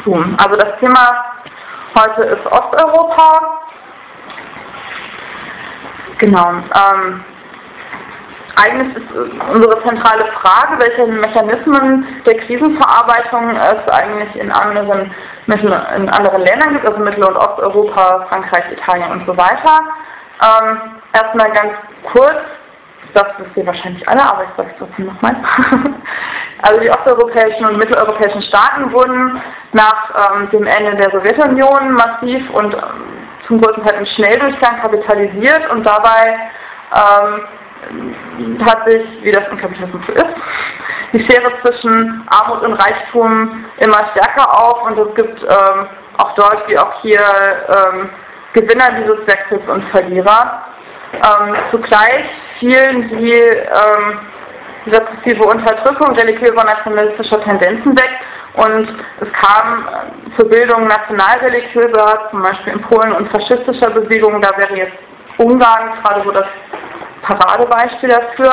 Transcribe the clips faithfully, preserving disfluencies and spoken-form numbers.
zu. Also das Thema heute ist Osteuropa. Genau. Ähm, eigentlich ist unsere zentrale Frage, welche Mechanismen der Krisenverarbeitung es eigentlich in anderen, Mittel, in anderen Ländern gibt, also Mittel- und Osteuropa, Frankreich, Italien und so weiter. Ähm, erstmal ganz kurz, das wisst ihr wahrscheinlich alle, aber ich sage es trotzdem nochmal. Also die osteuropäischen und mitteleuropäischen Staaten wurden nach ähm, dem Ende der Sowjetunion massiv und ähm, zum größten Teil im Schnelldurchgang kapitalisiert und dabei ähm, hat sich, wie das im Kapitalismus so ist, die Schere zwischen Armut und Reichtum immer stärker auf und es gibt ähm, auch dort wie auch hier ähm, Gewinner dieses Wechsels und Verlierer. Ähm, zugleich fielen die ähm, repressive Unterdrückung religiöser nationalistischer Tendenzen weg und es kam zur Bildung nationalreligiöser, zum Beispiel in Polen, und faschistischer Bewegungen. Da wäre jetzt Ungarn gerade so das Paradebeispiel dafür.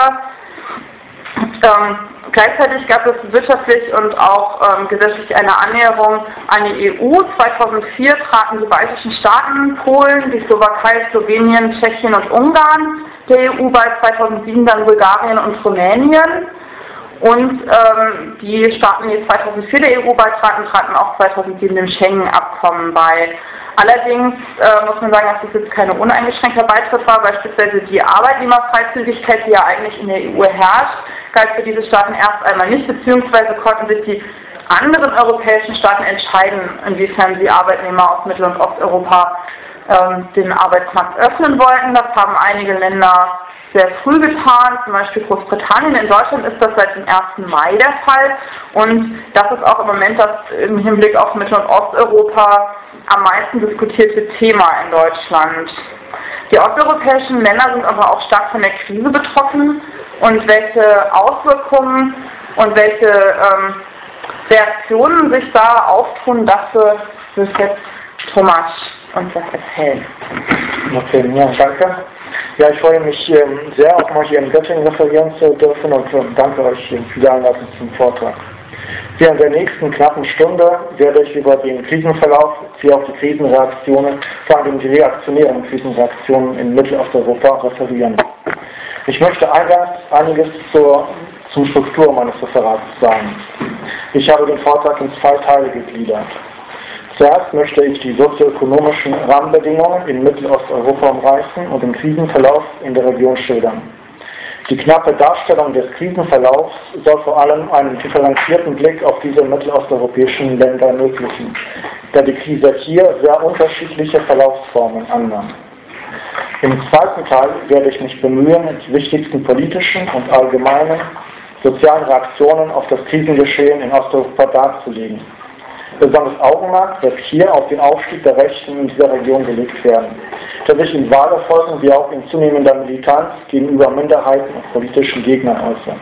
Ähm, gleichzeitig gab es wirtschaftlich und auch ähm, gesetzlich eine Annäherung an die E U. zweitausendvier traten die baltischen Staaten, Polen, die Slowakei, Slowenien, Tschechien und Ungarn der E U bei, zweitausendsieben dann Bulgarien und Rumänien. Und ähm, die Staaten, die zweitausendvier der E U beitraten, traten auch zweitausendsieben dem Schengen-Abkommen bei. Allerdings äh, muss man sagen, dass das jetzt kein uneingeschränkter Beitritt war. Beispielsweise die Arbeitnehmerfreizügigkeit, die ja eigentlich in der E U herrscht, galt für diese Staaten erst einmal nicht, beziehungsweise konnten sich die anderen europäischen Staaten entscheiden, inwiefern sie Arbeitnehmer aus Mittel- und Osteuropa ähm, den Arbeitsmarkt öffnen wollten. Das haben einige Länder sehr früh getan, zum Beispiel Großbritannien. In Deutschland ist das seit dem ersten Mai der Fall und das ist auch im Moment das im Hinblick auf Mittel- und Osteuropa am meisten diskutierte Thema in Deutschland. Die osteuropäischen Länder sind aber auch stark von der Krise betroffen und welche Auswirkungen und welche ähm, Reaktionen sich da auftun, dafür wird jetzt Thomas uns das erzählen. Okay, ja, danke. Ja, ich freue mich ähm, sehr, auch mal hier in Göttingen referieren zu dürfen und äh, danke euch für die Einladung zum Vortrag. Während der nächsten knappen Stunde werde ich über den Krisenverlauf, wie auch die Krisenreaktionen, vor allem die reaktionären Krisenreaktionen in Mittelosteuropa referieren. Ich möchte eingangs einiges zur, zum Struktur meines Referats sagen. Ich habe den Vortrag in zwei Teile gegliedert. Zuerst möchte ich die sozioökonomischen Rahmenbedingungen in Mittelosteuropa umreißen und den Krisenverlauf in der Region schildern. Die knappe Darstellung des Krisenverlaufs soll vor allem einen differenzierten Blick auf diese mittelosteuropäischen Länder ermöglichen, da die Krise hier sehr unterschiedliche Verlaufsformen annahm. Im zweiten Teil werde ich mich bemühen, die wichtigsten politischen und allgemeinen sozialen Reaktionen auf das Krisengeschehen in Osteuropa darzulegen. Besonders Augenmerk wird hier auf den Aufstieg der Rechten in dieser Region gelegt werden, der sich in Wahlerfolgen wie auch in zunehmender Militanz gegenüber Minderheiten und politischen Gegnern äußert.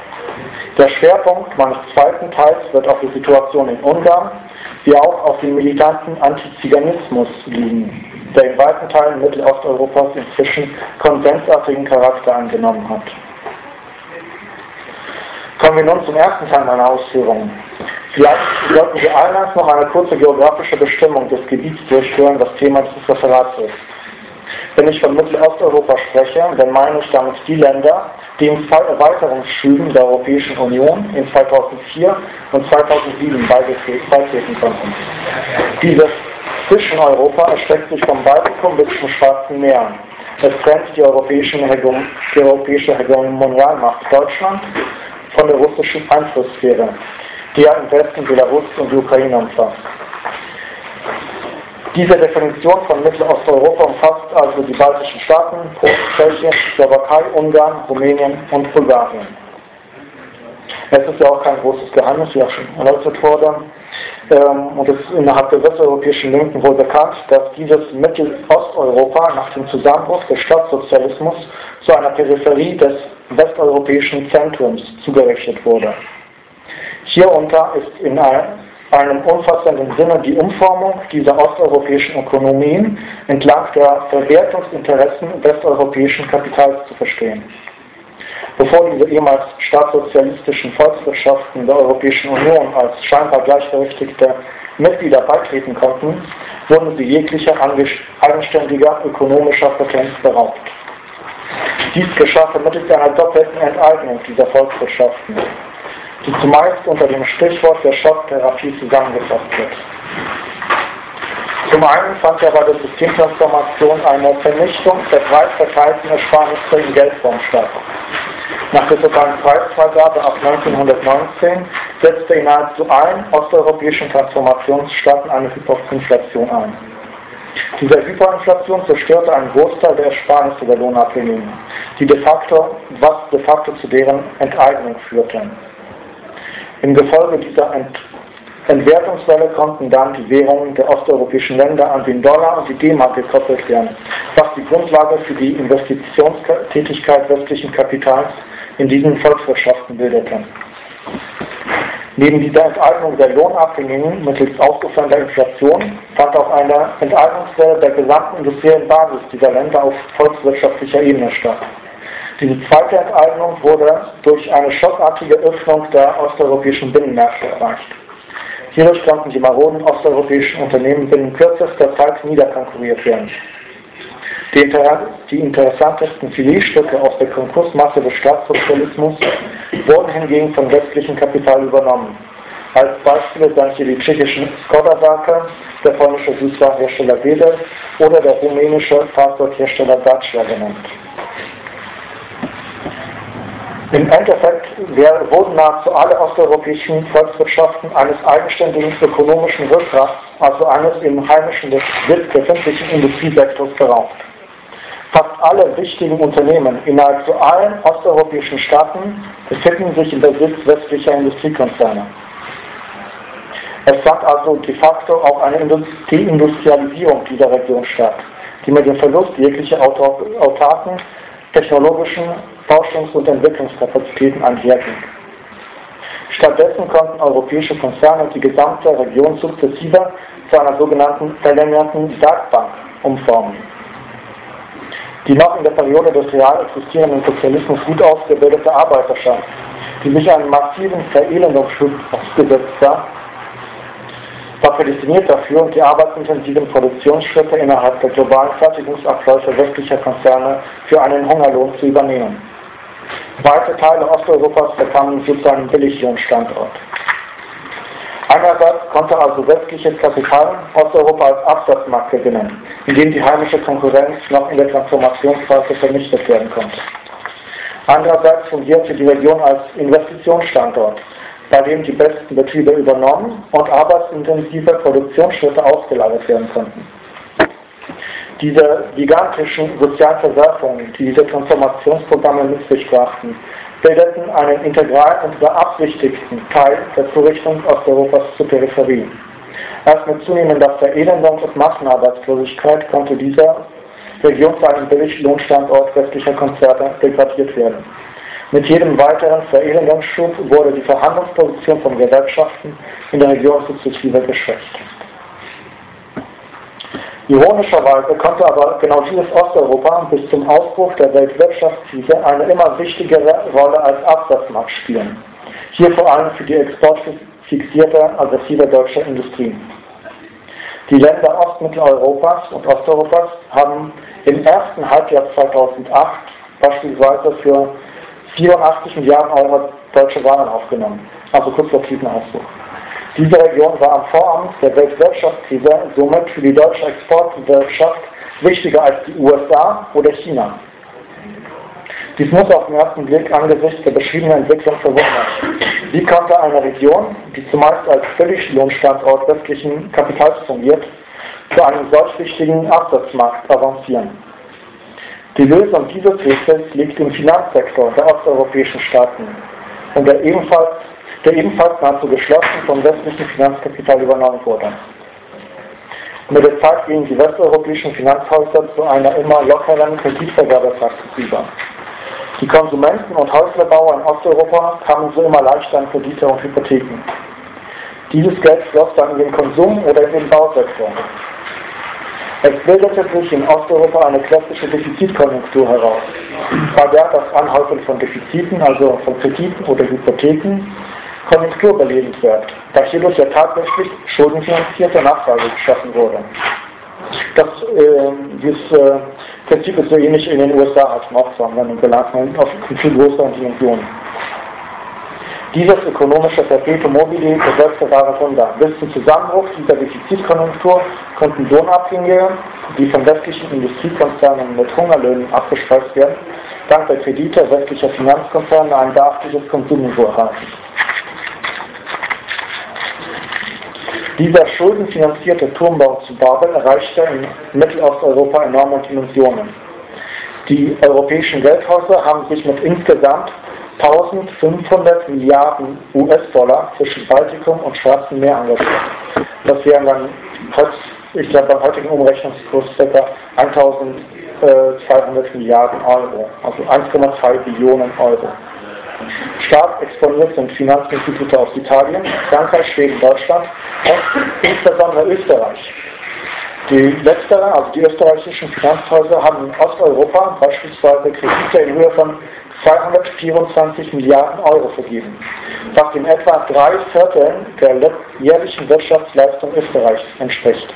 Der Schwerpunkt meines zweiten Teils wird auf die Situation in Ungarn wie auch auf den militanten Antiziganismus liegen, der in weiten Teilen Mittelosteuropas inzwischen konsensartigen Charakter angenommen hat. Kommen wir nun zum ersten Teil meiner Ausführungen. Vielleicht sollten wir eingangs noch eine kurze geografische Bestimmung des Gebiets durchführen, das Thema dieses Referats ist. Wenn ich von Mittelosteuropa spreche, dann meine ich damit die Länder, die in zwei Erweiterungsschüben der Europäischen Union in zweitausendvier und zweitausendsieben beitreten konnten. Dieses Zwischeneuropa erstreckt sich vom Baltikum bis zum Schwarzen Meer. Es trennt die europäische, die europäische Hegemonialmacht Deutschland von der russischen Einflusssphäre, die ja im Westen Belarus und die Ukraine umfasst. Diese Definition von Mittelosteuropa umfasst also die baltischen Staaten, Polen, Tschechien, Slowakei, Ungarn, Rumänien und Bulgarien. Es ist ja auch kein großes Geheimnis, wie auch schon erläutert wurde, ähm, und es ist innerhalb der westeuropäischen Linken wohl bekannt, dass dieses Mittelosteuropa nach dem Zusammenbruch des Staatssozialismus zu einer Peripherie des westeuropäischen Zentrums zugerechnet wurde. Hierunter ist in einem umfassenden Sinne die Umformung dieser osteuropäischen Ökonomien entlang der Verwertungsinteressen westeuropäischen Kapitals zu verstehen. Bevor diese ehemals staatssozialistischen Volkswirtschaften der Europäischen Union als scheinbar gleichberechtigte Mitglieder beitreten konnten, wurden sie jeglicher eigenständiger ökonomischer Potenz beraubt. Dies geschah vermittels einer doppelten Enteignung dieser Volkswirtschaften, die zumeist unter dem Stichwort der Schocktherapie zusammengefasst wird. Zum einen fand ja bei der Systemtransformation eine Vernichtung der breit verteilten Ersparnisse in Geldform statt. Nach der totalen Preisfreigabe ab neunzehnhundertneunzehn setzte in nahezu allen osteuropäischen Transformationsstaaten eine Hyperinflation ein. Diese Hyperinflation zerstörte einen Großteil der Ersparnisse der Lohnabhängigen, die de facto, was de facto zu deren Enteignung führte. Im Gefolge dieser Ent Entwertungswelle konnten dann die Währungen der osteuropäischen Länder an den Dollar und die D-Mark gekoppelt werden, was die Grundlage für die Investitionstätigkeit westlichen Kapitals in diesen Volkswirtschaften bildete. Neben dieser Enteignung der Lohnabhängigen mittels aufgefallener Inflation fand auch eine Enteignungswelle der gesamten industriellen Basis dieser Länder auf volkswirtschaftlicher Ebene statt. Diese zweite Enteignung wurde durch eine schockartige Öffnung der osteuropäischen Binnenmärkte erreicht. Hierdurch konnten die maroden osteuropäischen Unternehmen binnen kürzester Zeit niederkonkurriert werden. Die, inter die interessantesten Filetstücke aus der Konkursmasse des Staatssozialismus wurden hingegen von westlichem Kapital übernommen. Als Beispiele seien hier die tschechischen Skoda-Werke, der polnische Süßwarenhersteller Wedel oder der rumänische Fahrzeughersteller Dacia genannt. Im Endeffekt wurden nahezu alle osteuropäischen Volkswirtschaften eines eigenständigen ökonomischen Rückgrats, also eines im heimischen befindlichen Industriesektors beraubt. Fast alle wichtigen Unternehmen in nahezu allen osteuropäischen Staaten befinden sich im Besitz westlicher Industriekonzerne. Es fand also de facto auch eine Deindustrialisierung dieser Region statt, die mit dem Verlust jeglicher autarken technologischen Forschungs- und Entwicklungskapazitäten einherging. Stattdessen konnten europäische Konzerne die gesamte Region sukzessive zu einer sogenannten verlängerten Werkbank umformen. Die noch in der Periode des real existierenden Sozialismus gut ausgebildete Arbeiterschaft, die sich einen massiven Verelendungsschub ausgesetzt sah, war prädestiniert dafür, die arbeitsintensiven Produktionsschritte innerhalb der globalen Fertigungsabläufe westlicher Konzerne für einen Hungerlohn zu übernehmen. Weite Teile Osteuropas bekamen so zu einem Billiglohnstandort. Einerseits konnte also westliches Kapital Osteuropa als Absatzmarkt gewinnen, indem die heimische Konkurrenz noch in der Transformationsphase vernichtet werden konnte. Andererseits fungierte die Region als Investitionsstandort, bei dem die besten Betriebe übernommen und arbeitsintensive Produktionsschritte ausgelagert werden konnten. Diese gigantischen sozialen Verwerfungen, die diese Transformationsprogramme mit sich brachten, bildeten einen integralen und beabsichtigten Teil der Zurichtung Osteuropas zur Peripherie. Erst mit zunehmender Verelendung und Massenarbeitslosigkeit konnte diese Region zu einem Billiglohnstandort westlicher Konzerne degradiert werden. Mit jedem weiteren Verelendungsschub wurde die Verhandlungsposition von Gewerkschaften in der Region sukzessive geschwächt. Ironischerweise konnte aber genau dieses Osteuropa bis zum Ausbruch der Weltwirtschaftskrise eine immer wichtigere Rolle als Absatzmarkt spielen. Hier vor allem für die exportfixierte, aggressive deutsche Industrie. Die Länder Ostmitteleuropas und Osteuropas haben im ersten Halbjahr zweitausendacht beispielsweise für vierundachtzig Milliarden Euro deutsche Waren aufgenommen, also kurz vor Krisenausbruch. Diese Region war am Vorabend der Weltwirtschaftskrise somit für die deutsche Exportwirtschaft wichtiger als die U S A oder China. Dies muss auf den ersten Blick angesichts der beschriebenen Entwicklung verwundern. Wie konnte eine Region, die zumeist als Billiglohnstandort westlichen Kapitals fungiert, zu einem solch wichtigen Absatzmarkt avancieren? Die Lösung dieses Rätsels liegt im Finanzsektor der osteuropäischen Staaten und der ebenfalls, der ebenfalls nahezu geschlossen vom westlichen Finanzkapital übernommen wurde. Mit der Zeit gingen die westeuropäischen Finanzhäuser zu einer immer lockeren Kreditvergabepraxis über. Die Konsumenten und Häuslebauer in Osteuropa kamen so immer leichter an Kredite und Hypotheken. Dieses Geld floss dann in den Konsum oder in den Bausektor. Es bildete sich in Osteuropa eine klassische Defizitkonjunktur heraus, bei der das Anhäufen von Defiziten, also von Krediten oder Hypotheken, konjunkturbelebend wirkt, da hierdurch ja tatsächlich schuldenfinanzierte Nachfrage geschaffen wurde. Das, äh, dieses äh, Prinzip ist so ähnlich in den U S A als auch zur Anwendung gelangt, auf viel größeren Dimensionen. Dieses ökonomische Perpetuum mobile bewirkte wahre Wunder. Bis zum Zusammenbruch dieser Defizitkonjunktur konnten Lohnabhängige, die von westlichen Industriekonzernen mit Hungerlöhnen abgespeist werden, dank der Kredite westlicher Finanzkonzerne ein beachtliches Konsumniveau erreichen. Dieser schuldenfinanzierte Turmbau zu Babel erreichte in Mittelosteuropa enorme Dimensionen. Die europäischen Geldhäuser haben sich mit insgesamt eintausendfünfhundert Milliarden U S-Dollar zwischen Baltikum und Schwarzem Meer engagiert. Das wären dann, ich glaube, beim heutigen Umrechnungskurs ca. eintausendzweihundert Milliarden Euro, also eins Komma zwei Billionen Euro. Stark exponiert sind Finanzinstitute aus Italien, Frankreich, Schweden, Deutschland und insbesondere Österreich. Die letztere, also die österreichischen Finanzhäuser, haben in Osteuropa beispielsweise Kredite in Höhe von zweihundertvierundzwanzig Milliarden Euro vergeben, was in etwa drei Vierteln der jährlichen Wirtschaftsleistung Österreichs entspricht.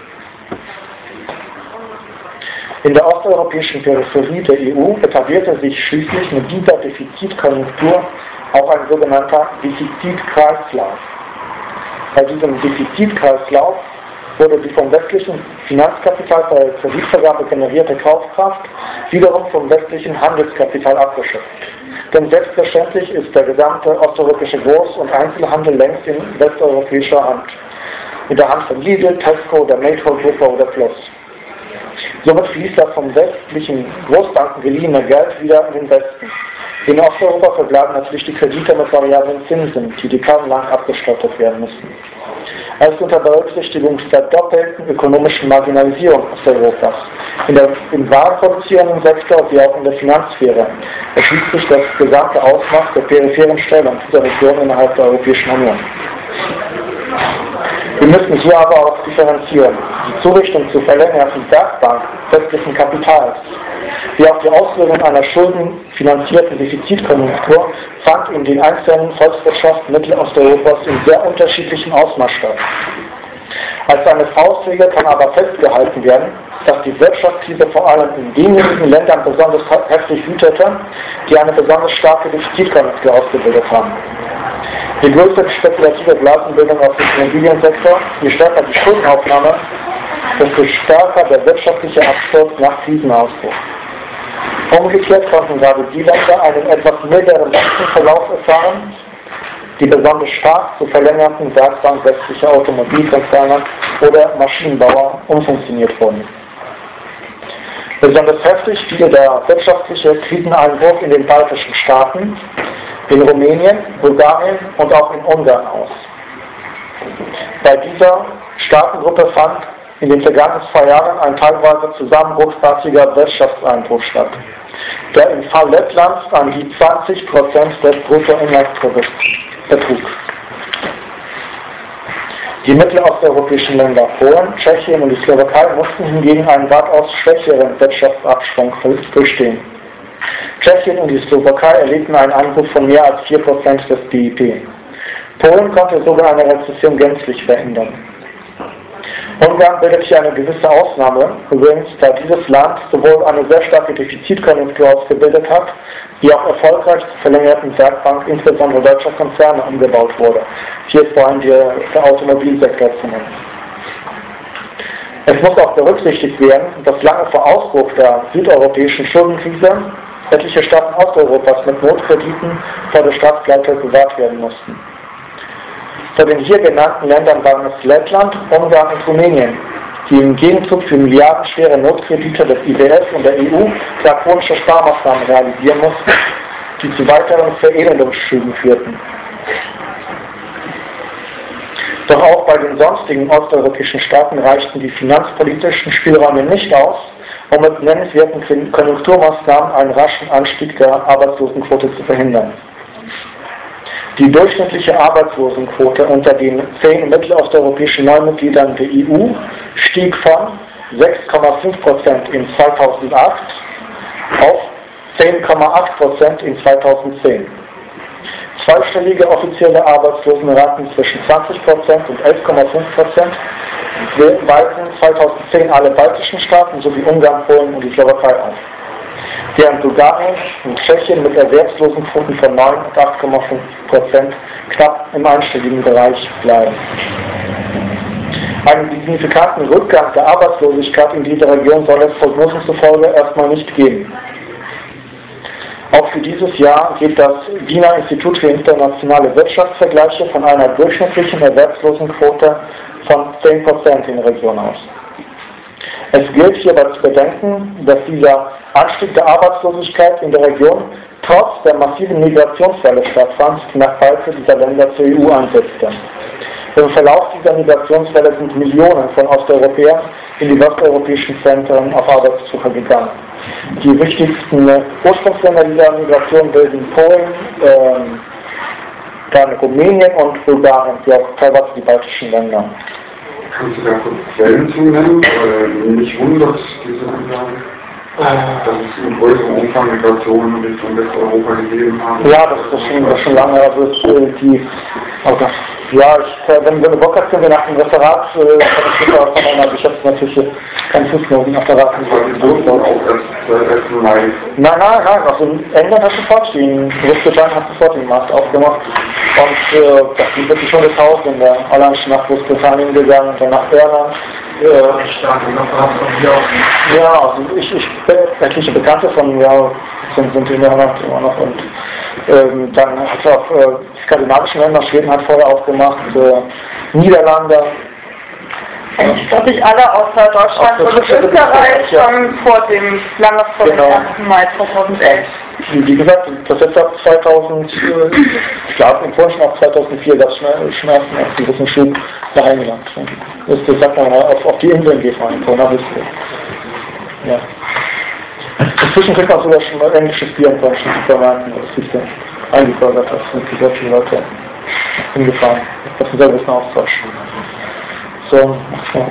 In der osteuropäischen Peripherie der E U etablierte sich schließlich mit dieser Defizitkonjunktur auch ein sogenannter Defizitkreislauf. Bei diesem Defizitkreislauf wurde die vom westlichen Finanzkapital bei der Kreditvergabe generierte Kaufkraft wiederum vom westlichen Handelskapital abgeschöpft. Denn selbstverständlich ist der gesamte osteuropäische Groß- und Einzelhandel längst in westeuropäischer Hand. In der Hand von Lidl, Tesco, der Metro-Gruppe oder Plus. Somit fließt das vom westlichen Großbanken geliehene Geld wieder in den Westen. In Osteuropa verbleiben natürlich die Kredite mit variablen Zinsen, die, die kaum lang abgestattet werden müssen. Erst unter Berücksichtigung der doppelten ökonomischen Marginalisierung Osteuropas, in der, im warenproduzierenden Sektor wie auch in der Finanzsphäre, erschließt sich das gesamte Ausmaß der peripheren Stellung dieser Region innerhalb der Europäischen Union. Wir müssen hier aber auch differenzieren. Die Zurichtung zur verlängerten Werkbank westlichen Kapitals, wie auch die Auswirkungen einer schuldenfinanzierten Defizitkonjunktur, fand in den einzelnen Volkswirtschaften Mittelosteuropas in sehr unterschiedlichen Ausmaß statt. Als eine Faustregel kann aber festgehalten werden, dass die Wirtschaftskrise vor allem in denjenigen Ländern besonders heftig wütete, die eine besonders starke Defizitkonjunktur ausgebildet haben. Je größer die spekulative Blasenbildung auf dem Immobiliensektor, je stärker die Schuldenaufnahme, desto stärker der wirtschaftliche Absturz nach Krisenausbruch. Umgekehrt konnten gerade die Länder einen etwas milderen Verlauf erfahren, die besonders stark zu verlängerten Werkbank westlicher Automobilkonzerne oder Maschinenbauer umfunktioniert wurden. Besonders heftig fiel der wirtschaftliche Kriseneinbruch in den baltischen Staaten, in Rumänien, Bulgarien und auch in Ungarn aus. Bei dieser Staatengruppe fand in den vergangenen zwei Jahren ein teilweise zusammenbruchsartiger Wirtschaftseinbruch statt, der im Fall Lettlands an die zwanzig Prozent des Bruttoinlandsprodukts betrug. Die mittelosteuropäischen Länder Polen, Tschechien und die Slowakei mussten hingegen einen weitaus schwächeren Wirtschaftsabschwung durchstehen. Tschechien und die Slowakei erlebten einen Einbruch von mehr als vier Prozent des B I P. Polen konnte sogar eine Rezession gänzlich verhindern. Ungarn bildet hier eine gewisse Ausnahme, übrigens, da dieses Land sowohl eine sehr starke Defizitkonjunktur ausgebildet hat, wie auch erfolgreich zur verlängerten Werkbank insbesondere deutscher Konzerne umgebaut wurde. Hier ist vor allem der, der Automobilsektor zu nennen. Es muss auch berücksichtigt werden, dass lange vor Ausbruch der südeuropäischen Schuldenkrise etliche Staaten Osteuropas mit Notkrediten vor der Staatspleite bewahrt werden mussten. Von den hier genannten Ländern waren es Lettland, Ungarn und Rumänien, die im Gegenzug für milliardenschwere Notkredite des I W F und der E U drakonische Sparmaßnahmen realisieren mussten, die zu weiteren Verelendungsschüben führten. Doch auch bei den sonstigen osteuropäischen Staaten reichten die finanzpolitischen Spielräume nicht aus, um mit nennenswerten Konjunkturmaßnahmen einen raschen Anstieg der Arbeitslosenquote zu verhindern. Die durchschnittliche Arbeitslosenquote unter den zehn mittelosteuropäischen Neumitgliedern der E U stieg von sechs Komma fünf Prozent in zweitausendacht auf zehn Komma acht Prozent in zweitausendzehn. Zweistellige offizielle Arbeitslosenraten zwischen zwanzig Prozent und elf Komma fünf Prozent weisen zweitausendzehn alle baltischen Staaten sowie Ungarn, Polen und die Slowakei auf, während Bulgarien und Tschechien mit Erwerbslosenquoten von neun und acht Komma fünf Prozent knapp im einstelligen Bereich bleiben. Einen signifikanten Rückgang der Arbeitslosigkeit in dieser Region soll es Prognosen zufolge erstmal nicht geben. Auch für dieses Jahr geht das Wiener Institut für internationale Wirtschaftsvergleiche von einer durchschnittlichen Erwerbslosenquote von zehn Prozent in der Region aus. Es gilt hierbei zu bedenken, dass dieser Anstieg der Arbeitslosigkeit in der Region trotz der massiven Migrationswelle stattfand, die nach Beitritt dieser Länder zur E U einsetzte. Im Verlauf dieser Migrationswelle sind Millionen von Osteuropäern in die westeuropäischen Zentren auf Arbeitssuche gegangen. Die wichtigsten Ursprungsländer dieser Migration bilden Polen, ähm, dann Rumänien und Bulgarien, die auch teilweise die baltischen Länder. Kannst du da kurz Quellen zu nennen? Äh, mich wundert diese Anlage, dass es in größerem Umfang Migrationen Richtung Westeuropa gegeben hat. Ja, das ist schon, das ist schon lange. Also die, also, ja, ich, wenn, wenn du Bock hast, können wir nach dem Referat, äh, ich von einer, aber ich habe natürlich keinen Fußnotenapparat. Die wurden auch erst seit ersten Mai. Nein, nein, nein, also in England hat sofort den, Großbritannien hat sofort den Markt aufgemacht und äh, das sind wirklich schon Tausende, allein schon nach Großbritannien gegangen und dann nach Irland. Äh, ja, also ich, ich etliche Bekannte von mir sind, sind in Irland immer noch und ähm, dann hat es auch äh, skandinavischen Länder, Schweden hat vorher aufgemacht, äh, Niederlande. Ich glaube nicht alle außer Deutschland und Österreich schon vor dem, lange vor genau. dem ersten Mai zweitausendelf. Wie gesagt, das jetzt ab zweitausend, ich glaube in Polen schon ab zweitausendvier gab es schon erst einen gewissen Schub nach England. Das, das sagt man, auf, auf die Inseln geht man in Polen, das ist ja. Inzwischen kriegt man sogar schon englisches Bier in deutschen Supermärkten, das sich dann eingebürgert hat, sind sehr viele Leute hingefahren. Das ist ein sehr gewisser Austausch. So, ja.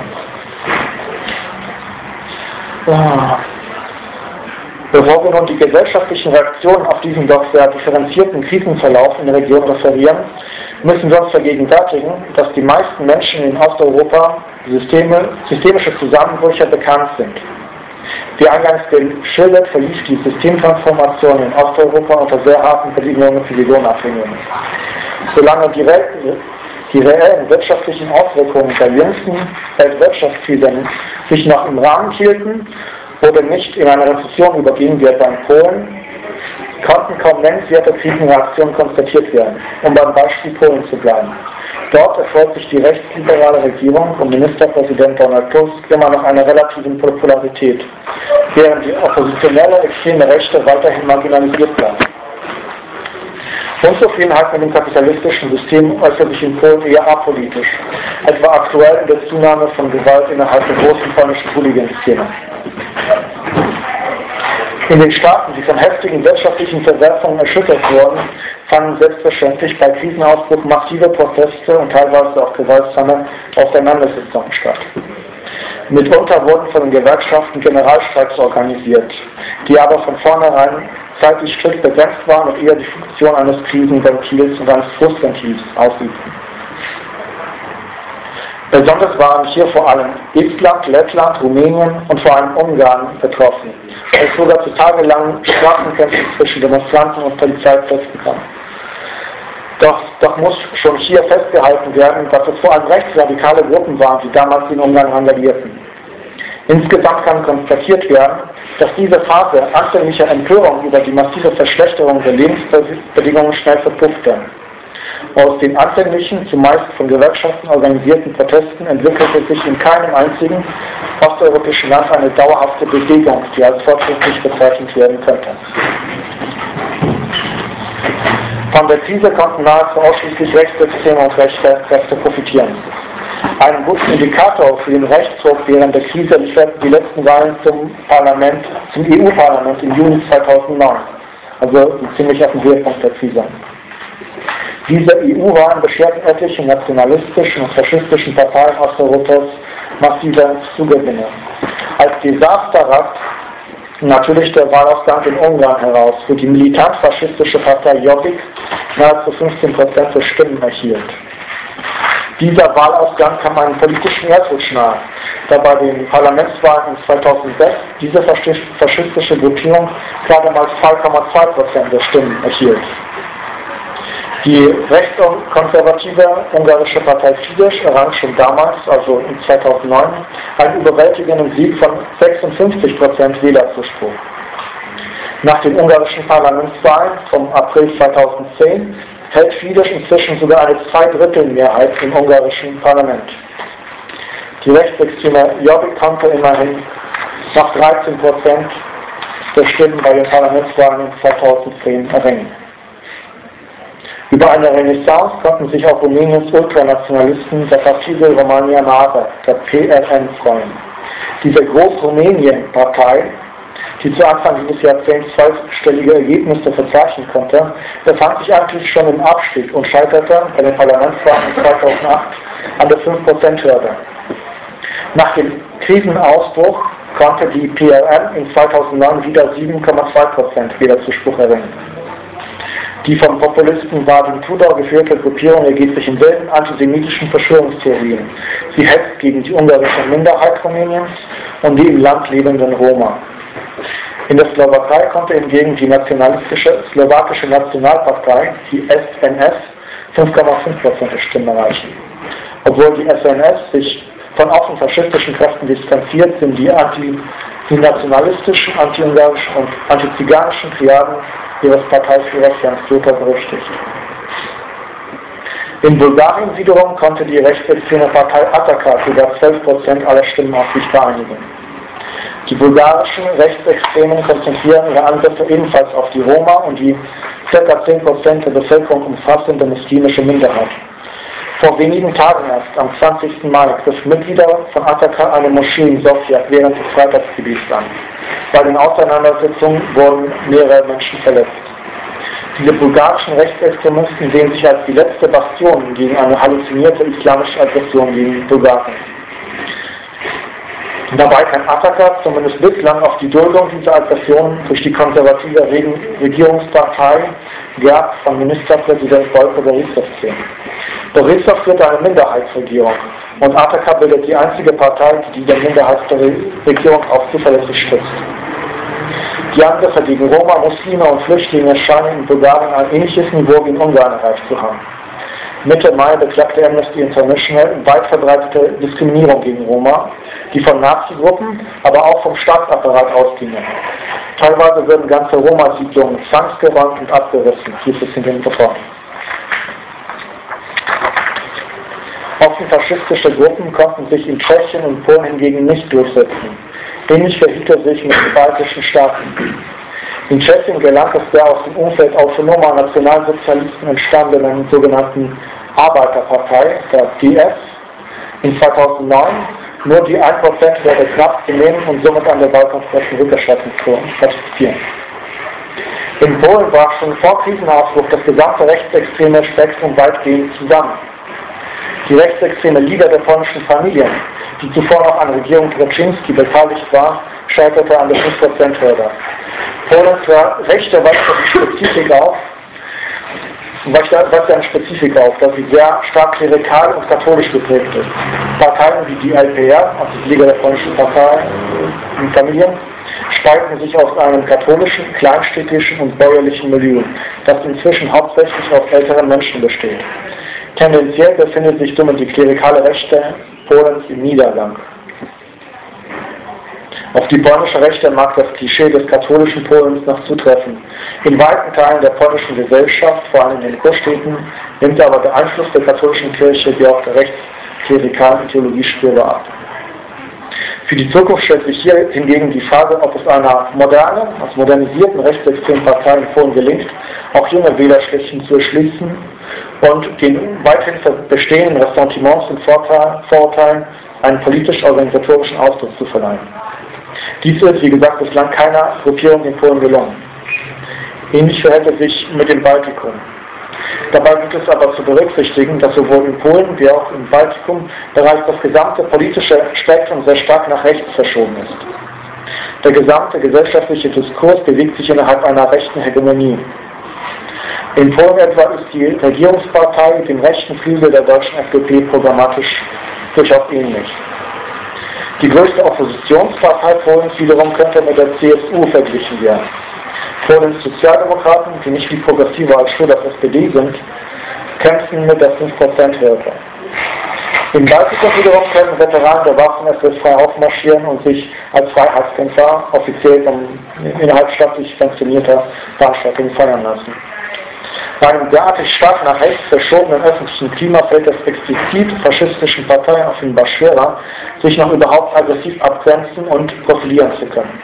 Ja. Bevor wir nun die gesellschaftlichen Reaktionen auf diesen doch sehr differenzierten Krisenverlauf in der Region referieren, müssen wir uns vergegenwärtigen, dass die meisten Menschen in Osteuropa Systeme, systemische Zusammenbrüche bekannt sind. Wie eingangs geschildert, verlief die Systemtransformation in Osteuropa unter sehr harten Bedingungen für die Lohnabhängigen. Solange die, Re die reellen wirtschaftlichen Auswirkungen der jüngsten Weltwirtschaftskrisen sich noch im Rahmen hielten oder nicht in eine Rezession übergingen, wie etwa in Polen, konnten kaum nennenswerte Krisenreaktionen konstatiert werden, um beim Beispiel Polen zu bleiben. Dort erfreut sich die rechtsliberale Regierung und Ministerpräsident Donald Tusk immer noch einer relativen Popularität, während die oppositionelle extreme Rechte weiterhin marginalisiert bleibt. Unzufriedenheit mit dem kapitalistischen System äußert sich in Polen eher apolitisch, etwa aktuell in der Zunahme von Gewalt innerhalb der großen polnischen Hooligan-Szene. In den Staaten, die von heftigen wirtschaftlichen Verwerfungen erschüttert wurden, fanden selbstverständlich bei Krisenausbruch massive Proteste und teilweise auch gewaltsame Auseinandersetzungen statt. Mitunter wurden von den Gewerkschaften Generalstreiks organisiert, die aber von vornherein zeitlich strikt begrenzt waren und eher die Funktion eines Krisenventils und eines Frustventils ausübten. Besonders waren hier vor allem Estland, Lettland, Rumänien und vor allem Ungarn betroffen. Es sogar zu tagelangen Straßenkämpfen zwischen Demonstranten und Polizeikräften kam. Doch, doch muss schon hier festgehalten werden, dass es vor allem rechtsradikale Gruppen waren, die damals in Ungarn randalierten. Insgesamt kann konstatiert werden, dass diese Phase anfänglicher Empörung über die massive Verschlechterung der Lebensbedingungen schnell verpuffte. Aus den anfänglichen, zumeist von Gewerkschaften organisierten Protesten entwickelte sich in keinem einzigen osteuropäischen Land eine dauerhafte Bewegung, die als fortschrittlich bezeichnet werden könnte. Von der Krise konnten nahezu ausschließlich Rechtsextreme und rechte Kräfte profitieren. Einen guten Indikator für den Rechtsruck während der Krise lieferten die letzten Wahlen zum Parlament, zum E U-Parlament im Juni zweitausendneun, also ziemlich auf dem Höhepunkt der Krise. Diese E U-Wahlen bescherten etlichen nationalistischen und faschistischen Parteien Osteuropas massive Zugewinne. Als Desasterrat natürlich der Wahlausgang in Ungarn heraus, wo die militant-faschistische Partei Jobbik nahezu fünfzehn Prozent der Stimmen erhielt. Dieser Wahlausgang kam einem politischen Erdrutsch nahe, da bei den Parlamentswahlen in zweitausendsechs diese faschistische Gruppierung gerade mal zwei Komma zwei Prozent der Stimmen erhielt. Die rechtskonservative ungarische Partei Fidesz errang schon damals, also in zweitausendneun, einen überwältigenden Sieg von sechsundfünfzig Prozent Wählerzuspruch. Nach den ungarischen Parlamentswahlen vom April zweitausendzehn hält Fidesz inzwischen sogar eine Zweidrittelmehrheit im ungarischen Parlament. Die rechtsextreme Jobbik konnte immerhin noch dreizehn Prozent der Stimmen bei den Parlamentswahlen in zweitausendzehn erringen. Über eine Renaissance konnten sich auch Rumäniens Ultranationalisten der Partidul România Mare, der P R M, freuen. Diese Groß-Rumänien-Partei, die zu Anfang dieses Jahrzehnts zweistellige Ergebnisse verzeichnen konnte, befand sich eigentlich schon im Abstieg und scheiterte bei den Parlamentswahlen zweitausendacht an der fünf Prozent Hürde. Nach dem Krisenausbruch konnte die P R M in zweitausendneun wieder sieben Komma zwei Prozent Wählerzuspruch erringen. Die vom Populisten Vadim Tudor geführte Gruppierung ergeht sich in wilden antisemitischen Verschwörungstheorien. Sie hetzt gegen die ungarische Minderheit Rumäniens und die im Land lebenden Roma. In der Slowakei konnte hingegen die nationalistische Slowakische Nationalpartei, die S N S, fünf Komma fünf Prozent der Stimmen erreichen. Obwohl die S N S sich von offen faschistischen Kräften distanziert, sind die, anti, die nationalistischen, anti-ungarischen und antiziganischen Triaden ihres Parteiführers Jan Slota berüchtigt. In Bulgarien wiederum konnte die rechtsextreme Partei Ataka sogar zwölf Prozent aller Stimmen auf sich vereinigen. Die bulgarischen Rechtsextremen konzentrieren ihre Angriffe ebenfalls auf die Roma und die ca. zehn Prozent der Bevölkerung umfassende muslimische Minderheit. Vor wenigen Tagen erst, am zwanzigsten Mai, griffen Mitglieder von Ataka eine Moschee in Sofia während des Freitagsgebets an. Bei den Auseinandersetzungen wurden mehrere Menschen verletzt. Diese bulgarischen Rechtsextremisten sehen sich als die letzte Bastion gegen eine halluzinierte islamische Aggression gegen Bulgarien. Dabei kann Ataka zumindest bislang auf die Duldung dieser Aggression durch die konservative Regierungspartei G von Ministerpräsident Boyko Borisov sehen. Borisov führt eine Minderheitsregierung und Ataka bildet die einzige Partei, die diese Minderheitsregierung auch zuverlässig stützt. Die Angriffe gegen Roma, Muslime und Flüchtlinge scheinen in Bulgarien ein ähnliches Niveau wie in Ungarn erreicht zu haben. Mitte Mai beklagte Amnesty International weit verbreitete Diskriminierung gegen Roma, die von Nazi-Gruppen, aber auch vom Staatsapparat ausgingen. Teilweise würden ganze Roma-Siedlungen zwangsgeräumt und abgerissen, hieß es in dem Report. Offen faschistische Gruppen konnten sich in Tschechien und Polen hingegen nicht durchsetzen. Ähnlich verhielt es sich mit den baltischen Staaten. In Tschechien gelang es der aus dem Umfeld autonomer Nationalsozialisten entstandenen sogenannten Arbeiterpartei, der D S, in zweitausendneun nur die ein Prozent Hürde knapp zu nehmen und somit an der Wahlkonferenz Rückerstattung zu partizipieren. In Polen war schon vor Krisenausbruch das gesamte rechtsextreme Spektrum weitgehend zusammen. Die rechtsextreme Liga der polnischen Familien, die zuvor noch an Regierung Kaczynski beteiligt war, scheiterte an der fünf Prozent Hürde. Polens Rechte weist eine Spezifik auf, weist eine Spezifik auf, dass sie sehr stark klerikal und katholisch geprägt ist. Parteien wie die L P R, also die Liga der polnischen Parteien und Familien, spalten sich aus einem katholischen, kleinstädtischen und bäuerlichen Milieu, das inzwischen hauptsächlich aus älteren Menschen besteht. Tendenziell befindet sich somit die klerikale Rechte Polens im Niedergang. Auf die polnische Rechte mag das Klischee des katholischen Polens noch zutreffen. In weiten Teilen der polnischen Gesellschaft, vor allem in den Großstädten, nimmt aber der Einfluss der katholischen Kirche wie auch der rechtsklerikalen Theologie spürbar ab. Für die Zukunft stellt sich hier hingegen die Frage, ob es einer modernen, aus modernisierten rechtsextremen Partei in Polen gelingt, auch junge Wählerschlächten zu erschließen und den weiterhin bestehenden Ressentiments und Vorurteilen einen politisch-organisatorischen Ausdruck zu verleihen. Dies ist, wie gesagt, bislang keiner Gruppierung in Polen gelungen. Ähnlich verhält es sich mit dem Baltikum. Dabei gilt es aber zu berücksichtigen, dass sowohl in Polen wie auch im Baltikum bereits das gesamte politische Spektrum sehr stark nach rechts verschoben ist. Der gesamte gesellschaftliche Diskurs bewegt sich innerhalb einer rechten Hegemonie. In Polen etwa ist die Regierungspartei dem rechten Flügel der deutschen F D P programmatisch durchaus ähnlich. Die größte Oppositionspartei Polens wiederum könnte mit der C S U verglichen werden. Polens Sozialdemokraten, die nicht viel progressiver als Schröders S P D sind, kämpfen mit der fünf Prozent Hürde. In Baltikum wiederum können Veteranen der Waffen-S S frei aufmarschieren und sich als Freiheitskämpfer offiziell von innerhalbstaatlich sanktionierter Veranstaltung feiern lassen. Bei einem derartig stark nach rechts verschobenen öffentlichen Klima fällt es explizit faschistischen Parteien offenbar schwerer, sich noch überhaupt aggressiv abgrenzen und profilieren zu können.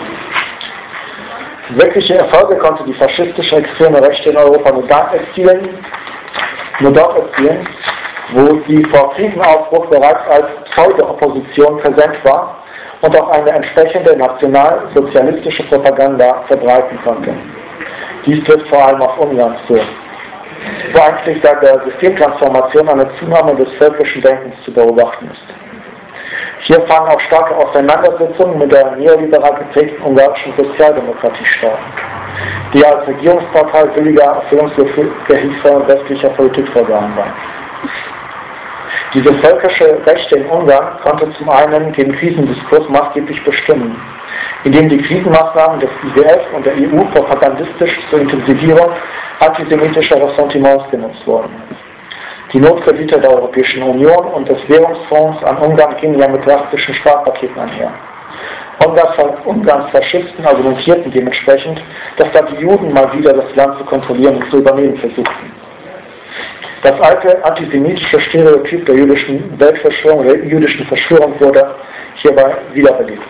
Wirkliche Erfolge konnte die faschistische extreme Rechte in Europa nur dort erzielen, nur dort erzielen, wo sie vor Krisenausbruch bereits als Pseudo-Opposition präsent war und auch eine entsprechende nationalsozialistische Propaganda verbreiten konnte. Dies trifft vor allem auf Ungarn zu, wo eigentlich seit der Systemtransformation eine Zunahme des völkischen Denkens zu beobachten ist. Hier fanden auch starke Auseinandersetzungen mit der neoliberal geprägten ungarischen Sozialdemokratie statt, die als Regierungspartei billiger Erfüllungsgehilfe westlicher Politikvorgaben war. Diese völkische Rechte in Ungarn konnte zum einen den Krisendiskurs maßgeblich bestimmen, indem die Krisenmaßnahmen des I W F und der E U propagandistisch zur Intensivierung antisemitischer Ressentiments genutzt wurden. Die Notkredite der Europäischen Union und des Währungsfonds an Ungarn gingen ja mit drastischen Sparpaketen einher. Ungarns, Ungarns Faschisten argumentierten dementsprechend, dass da die Juden mal wieder das Land zu kontrollieren und zu übernehmen versuchten. Das alte antisemitische Stereotyp der jüdischen Weltverschwörung, der jüdischen Verschwörung wurde hierbei wiederbelebt.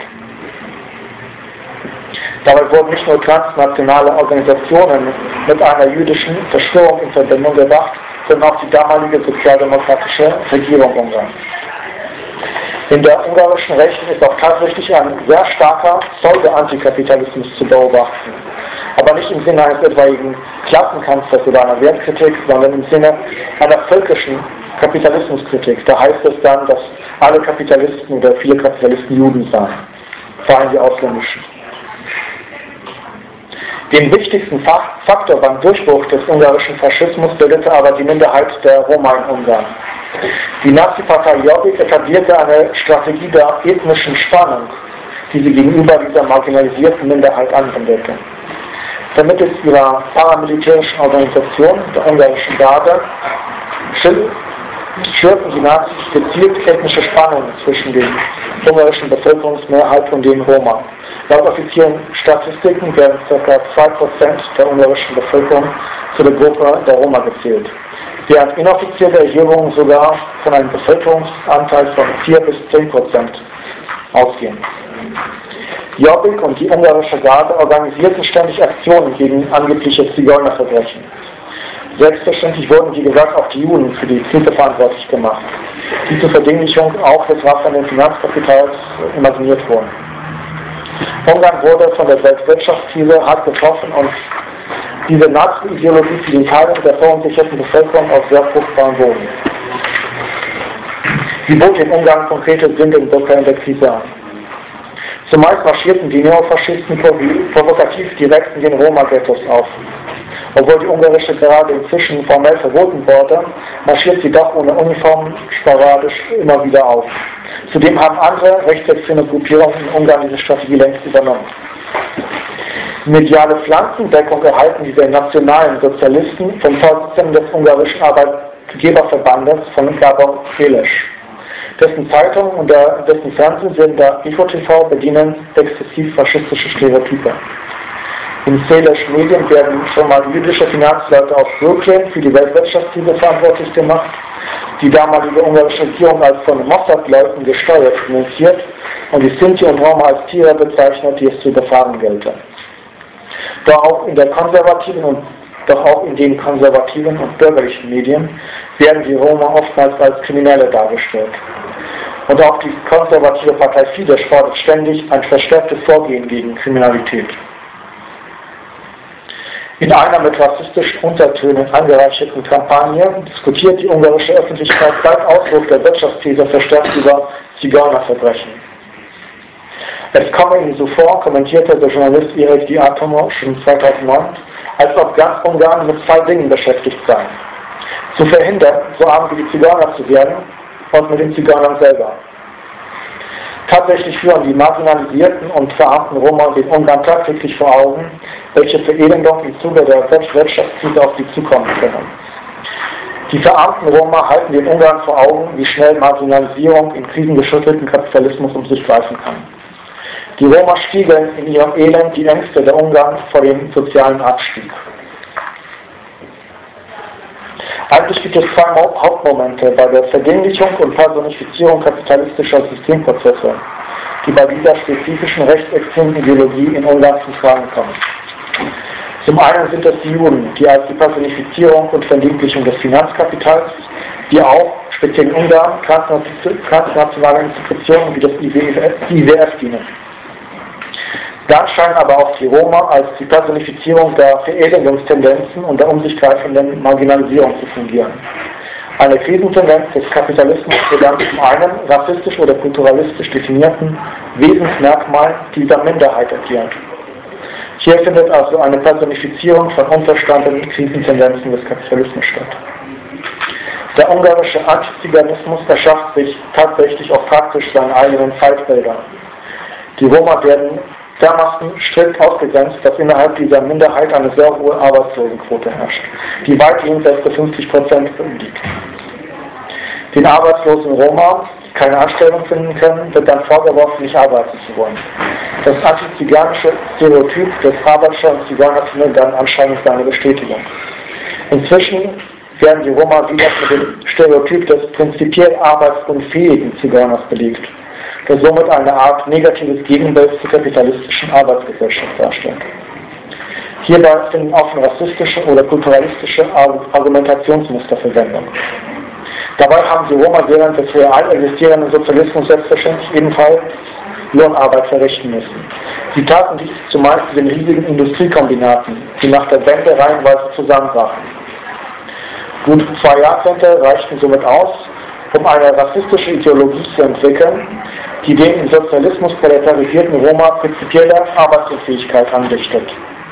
Dabei wurden nicht nur transnationale Organisationen mit einer jüdischen Verschwörung in Verbindung gebracht, sondern auch die damalige sozialdemokratische Regierung Ungarns. In der ungarischen Rechten ist auch tatsächlich ein sehr starker Pseudo-Antikapitalismus zu beobachten. Aber nicht im Sinne eines etwaigen Klassenkampfes oder einer Wertkritik, sondern im Sinne einer völkischen Kapitalismuskritik. Da heißt es dann, dass alle Kapitalisten oder viele Kapitalisten Juden seien, vor allem die ausländischen. Den wichtigsten Faktor beim Durchbruch des ungarischen Faschismus bildete aber die Minderheit der Roma in Ungarn. Die Nazi-Partei Jobbik etablierte eine Strategie der ethnischen Spannung, die sie gegenüber dieser marginalisierten Minderheit anwendete. Vermittels ihrer paramilitärischen Organisation, der ungarischen Garde, schürten die Nazis gezielt ethnische Spannungen zwischen der ungarischen Bevölkerungsmehrheit und den Roma. Laut offiziellen Statistiken werden ca. zwei Prozent der ungarischen Bevölkerung zu der Gruppe der Roma gezählt, während inoffizielle Erhebungen sogar von einem Bevölkerungsanteil von vier bis zehn Prozent ausgehen. Jobbik und die ungarische Garde organisierten ständig Aktionen gegen angebliche Zigeunerverbrechen. Selbstverständlich wurden, wie gesagt, auch die Juden für die Kriege verantwortlich gemacht, die zur Verdinglichung auch des raffenden Finanzkapitals imaginiert wurden. Ungarn wurde von der Weltwirtschaftskrise hart getroffen und diese Nazi-Ideologie für die Teilung der verunsicherten Bevölkerung auf sehr fruchtbaren Boden. Sie bot in Ungarn konkrete Sündenböcke in der Krise an. Zumeist marschierten die Neofaschisten provokativ direkt in den Roma-Ghettos auf. Obwohl die ungarische Garde inzwischen formell verboten wurde, marschiert sie doch ohne Uniform sporadisch immer wieder auf. Zudem haben andere rechtsextreme Gruppierungen in Ungarn diese Strategie längst übernommen. Mediale Pflanzendeckung erhalten diese nationalen Sozialisten vom Vorsitzenden des ungarischen Arbeitgeberverbandes von Gabor Felesch. Dessen Zeitung und der, dessen Fernsehsender Info T V bedienen exzessiv faschistische Stereotype. In Felesch Medien werden schon mal jüdische Finanzleute aus Brooklyn für die Weltwirtschaftskrise verantwortlich gemacht, die damalige ungarische Regierung als von Mossad-Leuten gesteuert, finanziert und die Sinti und Roma als Tiere bezeichnet, die es zu überfahren gelte. Doch auch in der konservativen und Doch auch in den konservativen und bürgerlichen Medien werden die Roma oftmals als Kriminelle dargestellt. Und auch die konservative Partei Fidesz fordert ständig ein verstärktes Vorgehen gegen Kriminalität. In einer mit rassistischen Untertönen angereicherten Kampagne diskutiert die ungarische Öffentlichkeit seit Ausbruch der Wirtschaftskrise verstärkt über Zigeunerverbrechen. Es komme ihm so vor, kommentierte der Journalist Erik Diatomo schon zweitausendneun, als ob ganz Ungarn mit zwei Dingen beschäftigt sei. Zu verhindern, so arm wie die Zigeuner zu werden und mit den Zigeunern selber. Tatsächlich führen die marginalisierten und verarmten Roma den Ungarn tagtäglich vor Augen, welche Verelendung im Zuge der Wirtschaftskrise auf sie zukommen können. Die verarmten Roma halten den Ungarn vor Augen, wie schnell Marginalisierung im krisengeschüttelten Kapitalismus um sich greifen kann. Die Roma spiegeln in ihrem Elend die Ängste der Ungarn vor dem sozialen Abstieg. Eigentlich gibt es zwei Hauptmomente bei der Verdinglichung und Personifizierung kapitalistischer Systemprozesse, die bei dieser spezifischen rechtsextremen Ideologie in Ungarn zum Tragen kommen. Zum einen sind es die Juden, die als die Personifizierung und Verdinglichung des Finanzkapitals, die auch, speziell in Ungarn, transnationale Institutionen wie das I W F dienen. Dann scheinen aber auch die Roma als die Personifizierung der Verelendungstendenzen und der um sich greifenden Marginalisierung zu fungieren. Eine Krisentendenz des Kapitalismus wird dann zum einen rassistisch oder kulturalistisch definierten Wesensmerkmalen dieser Minderheit erklärt. Hier findet also eine Personifizierung von unverstandenen Krisentendenzen des Kapitalismus statt. Der ungarische Antiziganismus erschafft sich tatsächlich auch praktisch seine eigenen Feindbilder. Die Roma werden dermaßen strikt ausgegrenzt, dass innerhalb dieser Minderheit eine sehr hohe Arbeitslosenquote herrscht, die weit jenseits der fünfzig Prozent liegt. Den arbeitslosen Roma, die keine Anstellung finden können, wird dann vorgeworfen, nicht arbeiten zu wollen. Das antiziganische Stereotyp des Arbeitscher und Zigeuners findet dann anscheinend seine Bestätigung. Inzwischen werden die Roma wieder mit dem Stereotyp des prinzipiell arbeitsunfähigen Zigeuners belegt, der somit eine Art negatives Gegenbild zur kapitalistischen Arbeitsgesellschaft darstellt. Hierbei finden offen rassistische oder kulturalistische Argumentationsmuster Verwendung. Dabei haben die Roma während des real existierenden Sozialismus selbstverständlich ebenfalls Lohnarbeit verrichten müssen. Sie taten dies zumeist in den riesigen Industriekombinaten, die nach der Wende reihenweise zusammenbrachen. Gut zwei Jahrzehnte reichten somit aus, um eine rassistische Ideologie zu entwickeln, die den im Sozialismus proletarisierten Roma prinzipielle Arbeitsunfähigkeit andichtet.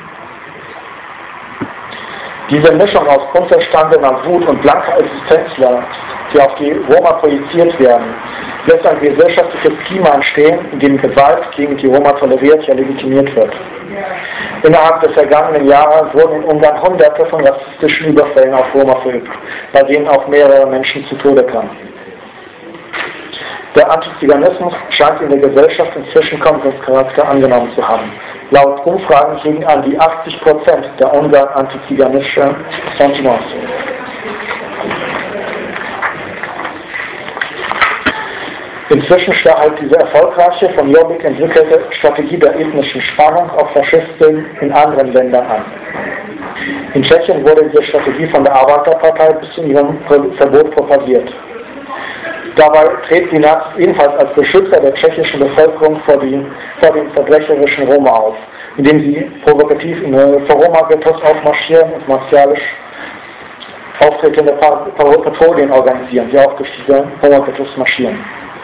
Diese Mischung aus unverstandener Wut und blanker Existenzlast, die auf die Roma projiziert werden, lässt ein gesellschaftliches Klima entstehen, in dem Gewalt gegen die Roma toleriert, ja legitimiert wird. Innerhalb der vergangenen Jahre wurden in Ungarn Hunderte von rassistischen Überfällen auf Roma verübt, bei denen auch mehrere Menschen zu Tode kamen. Der Antiziganismus scheint in der Gesellschaft inzwischen Konsenscharakter angenommen zu haben. Laut Umfragen liegen an die achtzig Prozent der Ungarn antiziganische Sentiments. Inzwischen stellt diese erfolgreiche, von Jobbik entwickelte Strategie der ethnischen Spannung auf Faschisten in anderen Ländern an. In Tschechien wurde diese Strategie von der Arbeiterpartei bis zu ihrem Verbot propagiert. Dabei treten die Nazis ebenfalls als Beschützer der tschechischen Bevölkerung vor, die, vor den verbrecherischen Roma auf, indem sie provokativ in Roma-Ghettos aufmarschieren und martialisch auftretende Patrouillen organisieren, die auch durch diese Roma-Ghettos marschieren.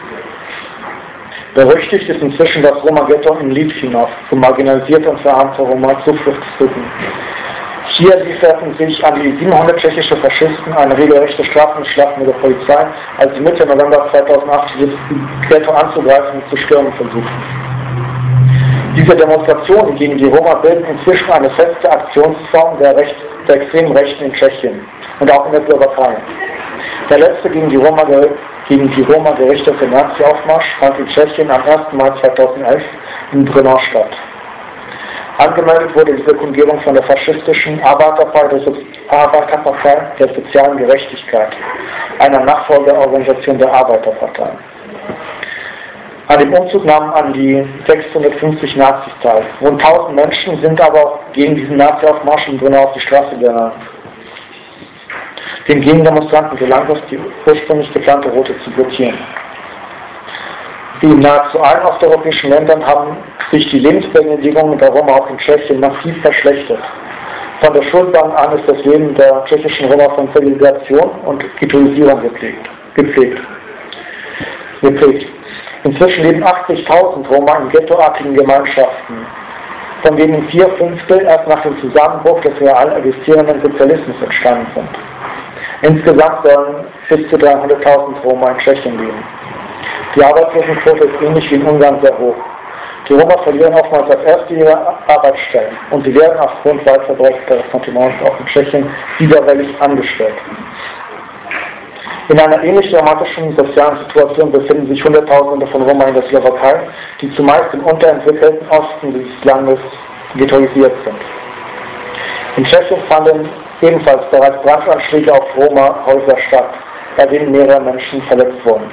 Berüchtigt ist inzwischen das Roma-Ghetto in Litvinov, wo marginalisierte und verarmte Roma Zuflucht suchen. Hier lieferten sich an die siebenhundert tschechische Faschisten eine regelrechte Straßenschlacht mit der Polizei, als sie Mitte November zweitausendacht dieses Ghetto anzugreifen und zu stürmen versuchten. Diese Demonstrationen gegen die Roma bilden inzwischen eine feste Aktionsform der, Recht, der extremen Rechten in Tschechien und auch in der Slowakei. Der letzte gegen die Roma, gegen die Roma gerichtete Nazi-Aufmarsch fand in Tschechien am ersten Mai zweitausendelf in Brno statt. Angemeldet wurde diese Kundgebung von der faschistischen Arbeiterpartei der, so Arbeiterpartei der sozialen Gerechtigkeit, einer Nachfolgeorganisation der Arbeiterpartei. An dem Umzug nahmen an die sechshundertfünfzig Nazis teil. Rund tausend Menschen sind aber auch gegen diesen Nazi-Aufmarsch in Brno auf die Straße gegangen. Den Gegendemonstranten gelang es, die ursprünglich geplante Route zu blockieren. Wie in nahezu allen osteuropäischen Ländern haben sich die Lebensbedingungen der Roma auch in Tschechien massiv verschlechtert. Von der Schulbank an ist das Leben der tschechischen Roma von Segregation und Ghettoisierung geprägt. geprägt. geprägt. Inzwischen leben achtzigtausend Roma in ghettoartigen Gemeinschaften, von denen vier Fünftel erst nach dem Zusammenbruch des real existierenden Sozialismus entstanden sind. Insgesamt sollen bis zu dreihunderttausend Roma in Tschechien leben. Die Arbeitslosenquote ist ähnlich wie in Ungarn sehr hoch. Die Roma verlieren oftmals als erste ihre Arbeitsstellen und sie werden aufgrund weit verbreiteter Ressentiments auch in Tschechien widerwillig angestellt. In einer ähnlich dramatischen sozialen Situation befinden sich Hunderttausende von Roma in der Slowakei, die zumeist im unterentwickelten Osten dieses Landes ghettoisiert sind. In Tschechien fanden ebenfalls bereits Brandanschläge auf Roma-Häuser statt, bei denen mehrere Menschen verletzt wurden.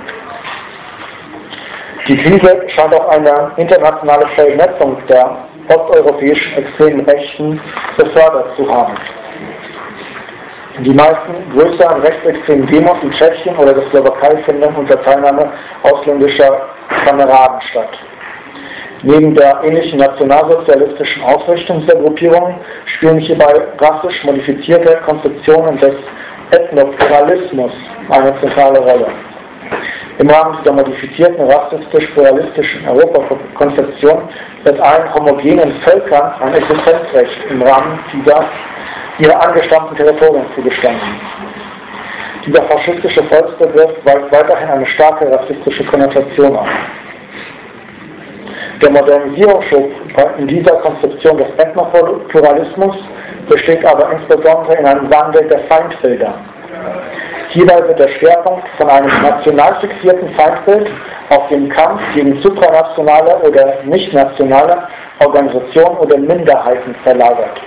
Die Krise scheint auch eine internationale Vernetzung der osteuropäischen extremen Rechten befördert zu haben. Die meisten größeren rechtsextremen Demos in Tschechien oder der Slowakei finden unter Teilnahme ausländischer Kameraden statt. Neben der ähnlichen nationalsozialistischen Ausrichtung der Gruppierungen spielen hierbei rassisch modifizierte Konzeptionen des Ethnopluralismus eine zentrale Rolle. Im Rahmen dieser modifizierten rassistisch-pluralistischen Europakonzeption wird allen homogenen Völkern ein Existenzrecht im Rahmen dieser ihrer angestammten Territorien zugestanden. Dieser faschistische Volksbegriff weist weiterhin eine starke rassistische Konnotation auf. Der Modernisierungsschub in dieser Konzeption des Ethnopluralismus besteht aber insbesondere in einem Wandel der Feindbilder. Hierbei wird der Schwerpunkt von einem national fixierten Feindbild auf den Kampf gegen supranationale oder nicht-nationale Organisationen oder Minderheiten verlagert.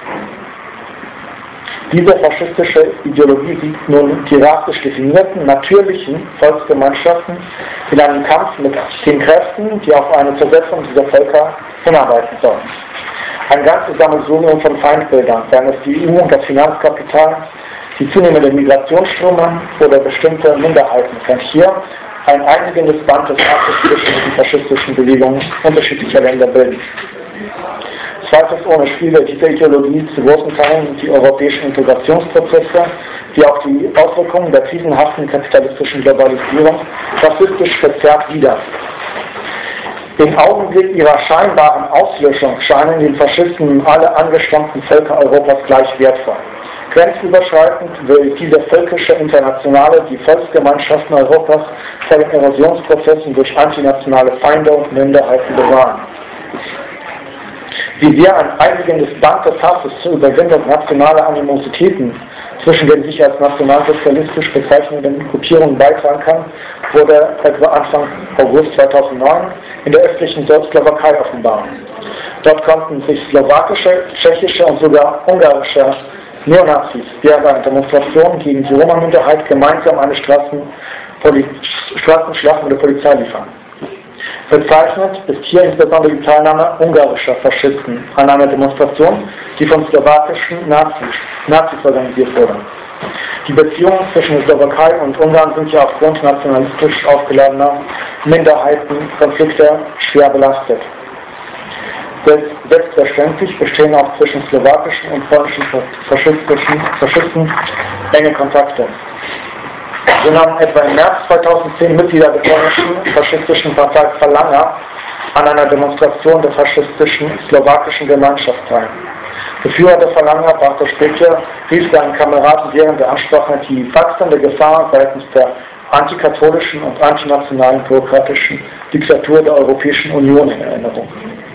Diese faschistische Ideologie sieht nun die rassisch definierten, natürlichen Volksgemeinschaften in einem Kampf mit den Kräften, die auf eine Zersetzung dieser Völker hinarbeiten sollen. Ein ganzes Sammelsurium von Feindbildern, seien es die E U und das Finanzkapital, die zunehmende Migrationsströme oder bestimmte Minderheiten, kann hier ein einigendes Band des rassistischen und faschistischen Bewegungen unterschiedlicher Länder bilden. Zweifelsohne spiegelt diese Ideologie zu großen Teilen die europäischen Integrationsprozesse, wie auch die Auswirkungen der krisenhaften kapitalistischen Globalisierung rassistisch verzerrt wider. Im Augenblick ihrer scheinbaren Auslöschung scheinen den Faschisten alle angestammten Völker Europas gleich wertvoll. Grenzüberschreitend will diese völkische Internationale die Volksgemeinschaften Europas vor den Erosionsprozessen durch antinationale Feinde und Minderheiten bewahren. Wie sehr ein einigendes Band des Hasses zur Überwindung nationaler Animositäten zwischen den sich als nationalsozialistisch bezeichnenden Gruppierungen beitragen kann, wurde etwa Anfang August zweitausendneun in der östlichen Slowakei offenbar. Dort konnten sich slowakische, tschechische und sogar ungarische Neonazis während Demonstrationen gegen die Roma-Minderheit gemeinsam eine Straßen, Straßenschlacht mit der Polizei liefern. Bezeichnet ist hier insbesondere die Teilnahme ungarischer Faschisten an einer Demonstration, die von slowakischen Nazis, Nazis organisiert wurde. Die Beziehungen zwischen der Slowakei und Ungarn sind ja aufgrund nationalistisch aufgeladener Minderheitenkonflikte schwer belastet. Selbstverständlich bestehen auch zwischen slowakischen und polnischen faschistischen Faschisten enge Kontakte. So nahmen etwa im März zweitausendzehn Mitglieder der polnischen faschistischen Partei Falanger an einer Demonstration der faschistischen slowakischen Gemeinschaft teil. Der Führer der Falanger, Bartosz Szpilka, rief seinen Kameraden während der Ansprache die wachsende Gefahr seitens der antikatholischen und antinationalen bürokratischen Diktatur der Europäischen Union in Erinnerung.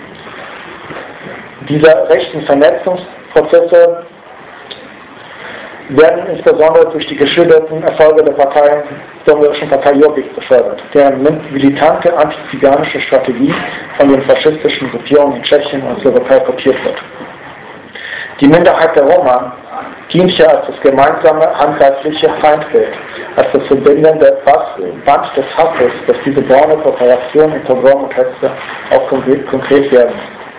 Diese rechten Vernetzungsprozesse werden insbesondere durch die geschilderten Erfolge der Partei, der ungarischen Partei Jobbik befördert, deren militante antiziganische Strategie von den faschistischen Gruppierungen in Tschechien und Slowakei kopiert wird. Die Minderheit der Roma dient hier als das gemeinsame handgreifliche Feindbild, als das verbindende Band des Hasses, das diese braune Kooperation in Pogrom und Hetze auch konkret, konkret werden.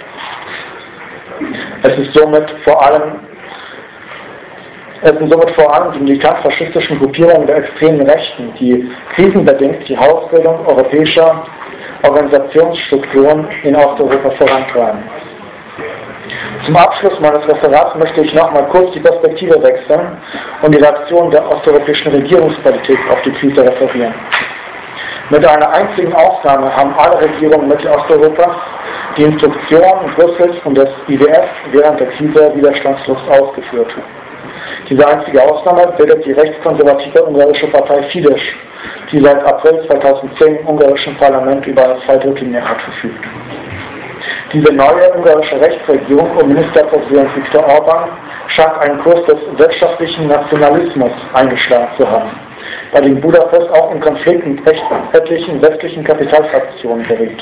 Es ist somit vor allem Es sind somit vor allem die militant-faschistischen Gruppierungen der extremen Rechten, die krisenbedingt die Ausbildung europäischer Organisationsstrukturen in Osteuropa vorantreiben. Zum Abschluss meines Referats möchte ich nochmal kurz die Perspektive wechseln und die Reaktion der osteuropäischen Regierungspolitik auf die Krise referieren. Mit einer einzigen Ausnahme haben alle Regierungen Mittelosteuropas die Instruktionen Brüssels und des I W F während der Krise widerstandslos ausgeführt. Diese einzige Ausnahme bildet die rechtskonservative ungarische Partei Fidesz, die seit April zweitausendzehn im ungarischen Parlament über eine Zweidrittelmehrheit verfügt. Diese neue ungarische Rechtsregierung um Ministerpräsident Viktor Orban scheint einen Kurs des wirtschaftlichen Nationalismus eingeschlagen zu haben, bei dem Budapest auch in Konflikt mit etlichen westlichen Kapitalfraktionen gerät.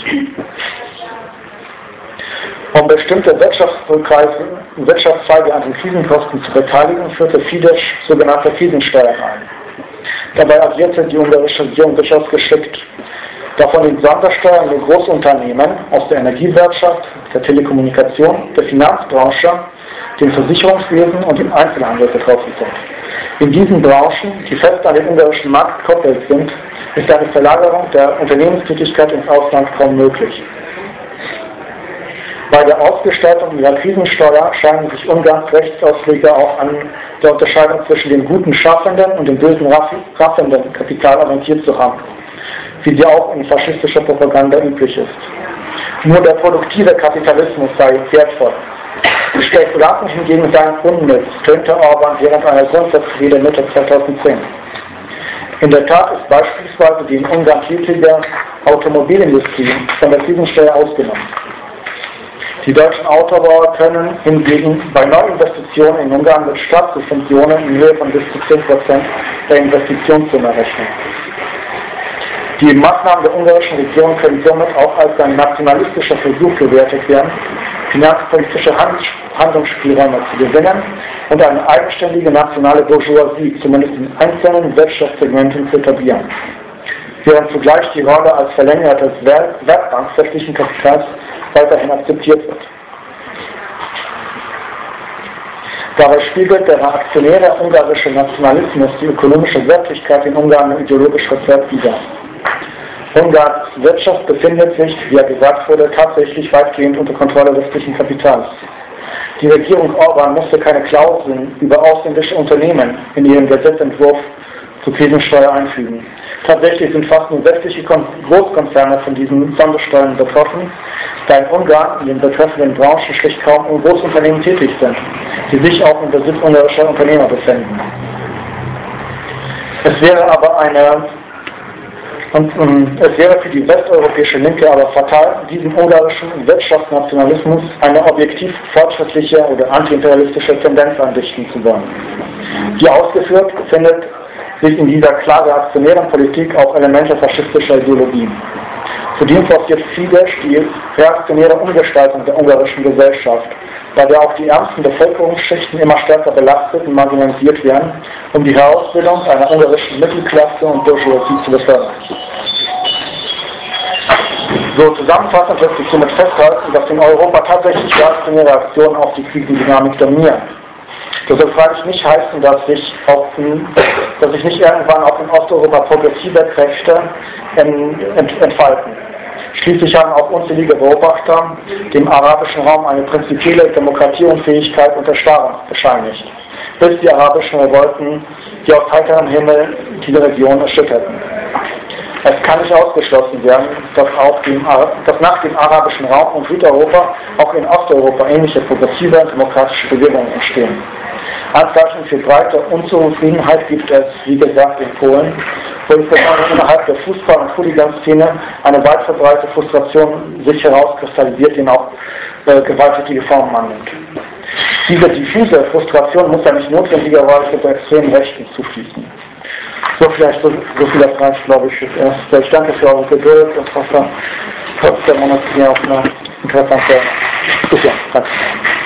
Um bestimmte Wirtschaftszweige an den Krisenkosten zu beteiligen, führte Fidesz sogenannte Krisensteuern ein. Dabei agierte die ungarische Regierung durchaus geschickt, da von den Sondersteuern nur Großunternehmen aus der Energiewirtschaft, der Telekommunikation, der Finanzbranche, dem Versicherungswesen und dem Einzelhandel betroffen sind. In diesen Branchen, die fest an den ungarischen Markt gekoppelt sind, ist eine Verlagerung der Unternehmenstätigkeit ins Ausland kaum möglich. Bei der Ausgestaltung ihrer Krisensteuer scheinen sich Ungarns Rechtsausleger auch an der Unterscheidung zwischen dem guten Schaffenden und dem bösen Raffenden Kapital orientiert zu haben, wie sie auch in faschistischer Propaganda üblich ist. Nur der produktive Kapitalismus sei wertvoll. Die Spekulanten hingegen seien unnütz, tönte Orban während einer Grundsatzrede Mitte zweitausendzehn. In der Tat ist beispielsweise die in Ungarn tätige Automobilindustrie von der Krisensteuer ausgenommen. Die deutschen Autobauer können hingegen bei Neuinvestitionen in Ungarn mit Staatssubventionen in Höhe von bis zu zehn Prozent der Investitionssumme rechnen. Die Maßnahmen der ungarischen Regierung können somit auch als ein nationalistischer Versuch gewertet werden, finanzpolitische Handlungsspielräume zu gewinnen und eine eigenständige nationale Bourgeoisie zumindest in einzelnen Wirtschaftssegmenten zu etablieren, während zugleich die Rolle als Verlängerer des werkbankwestlichen Kapitals weiterhin akzeptiert wird. Dabei spiegelt der reaktionäre ungarische Nationalismus die ökonomische Wirklichkeit in Ungarn ideologisch verzerrt wider. Ungarns Wirtschaft befindet sich, wie ja gesagt wurde, tatsächlich weitgehend unter Kontrolle westlichen Kapitals. Die Regierung Orban musste keine Klauseln über ausländische Unternehmen in ihren Gesetzentwurf zur Krisensteuer einfügen. Tatsächlich sind fast nur westliche Großkonzerne von diesen Sondersteuern betroffen, da in Ungarn in den betreffenden Branchen schlicht kaum Großunternehmen tätig sind, die sich auch im Besitz ungarischer Unternehmer befinden. Es wäre aber eine Und um, es wäre für die westeuropäische Linke aber fatal, diesem ungarischen Wirtschaftsnationalismus eine objektiv fortschrittliche oder antiimperialistische Tendenz andichten zu wollen. Wie ausgeführt, findet sich in dieser klar reaktionären Politik auch Elemente faschistischer Ideologie. Zudem forciert Fidesz die reaktionäre Umgestaltung der ungarischen Gesellschaft, bei der auch die ärmsten Bevölkerungsschichten immer stärker belastet und marginalisiert werden, um die Herausbildung einer ungarischen Mittelklasse und Bourgeoisie zu befördern. So zusammenfassend lässt sich somit festhalten, dass in Europa tatsächlich reaktionäre Reaktionen auf die Krisendynamik dominieren. Das soll freilich nicht heißen, dass sich, auf, dass sich nicht irgendwann auch in Osteuropa progressive Kräfte entfalten. Schließlich haben auch unzählige Beobachter dem arabischen Raum eine prinzipielle Demokratieunfähigkeit und Erstarrung bescheinigt, bis die arabischen Revolten, die aus heiterem Himmel diese Region erschütterten. Es kann nicht ausgeschlossen werden, dass, auch dem, dass nach dem arabischen Raum und Südeuropa auch in Osteuropa ähnliche progressive und demokratische Bewegungen entstehen. Anzeichen für breite Unzufriedenheit gibt es, wie gesagt, in Polen, wo insbesondere innerhalb der Fußball- und Hooligan-Szene eine weit verbreitete Frustration sich herauskristallisiert, die auch äh, gewalttätige Formen annimmt. Diese diffuse Frustration muss ja nicht notwendigerweise der extremen Rechten zufließen. So vielleicht so, so viel das reicht, glaube ich, fürs Erste. Ich danke für eure Geduld und hoffe, trotzdem, man hat hier auch eine interessante Diskussion. Danke.